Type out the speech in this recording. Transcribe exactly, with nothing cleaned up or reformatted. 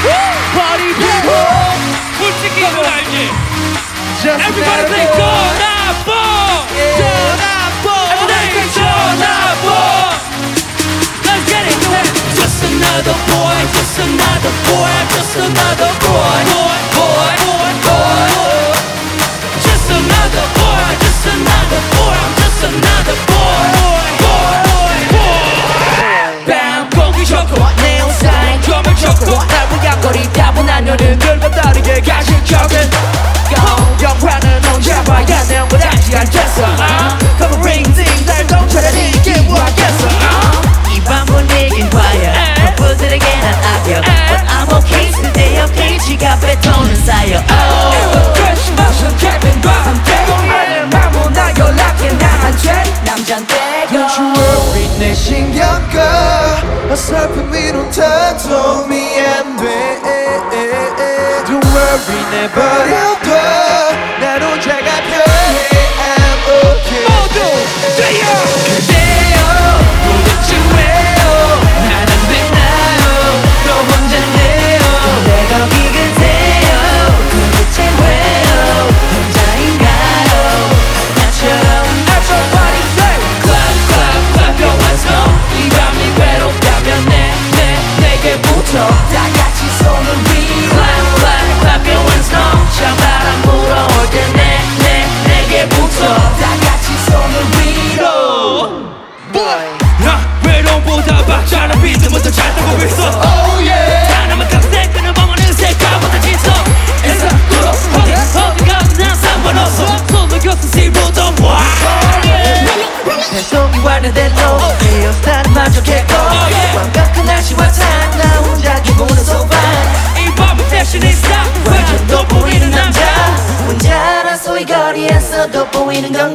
Party people. 솔직히 이건 알지? Just Everybody say 전화번. 전화번. Everybody say 전화번. Let's get it. Just another boy, just another boy, just another boy, boy, boy, boy, boy. Just another boy, just another boy, I'm just another boy, boy, boy, boy. Bam, 공기 좋고 내 옷사인 점을 쳤고 날 위한 다분한 너는 늘과 다르게 가식적인 영화는 혼자 봐야 내 원하지 않겠어 Come on ring ding 날 동철하니 이게 뭐하겠어 이 밤 분위긴 과연 커플들에게 난 악역 But I'm okay 그대 okay 지갑에 돈은 쌓여 Oh Crush motion Kevin과 함께 동의의 맘은 나 연락해 나한테 남잔데 Don't you worry 내 신경 꺼 어설픈 위로타도 미안돼 Don't worry 내버려둬 난 혼자가 편해 I'm okay 모두 뛰어 그대여 도대체 왜요 난 안 되나요 또 혼자네요 내가 거기 그대요 도대체 왜요 혼자인가요 나처럼 Everybody say clap clap clap your hands now 이 밤이 외롭다면 내 내 내게 붙어 다 같이 손을 위로 clap clap clap your hands now 찬바람 불어올 때 내 내 내게 붙어 다 같이 손을 위로 나 외로움보다 박자는 비트부터 잘 타고 있어 Oh yeah 사람은 각색 끄는 범하는 색깔보다 진성 에서 뚫어 어디 어디 가든 난 상관없어 손을 곁은 씨보다 와 내 속이 완화된 로 헤어스타일은 만족했고 완벽한 날씨와 산나 혼자 기분은 so fine 이 밤은 패셔니스타 완전 돋보이는 남자 혼자라서 이 거리에서 돋보이는 건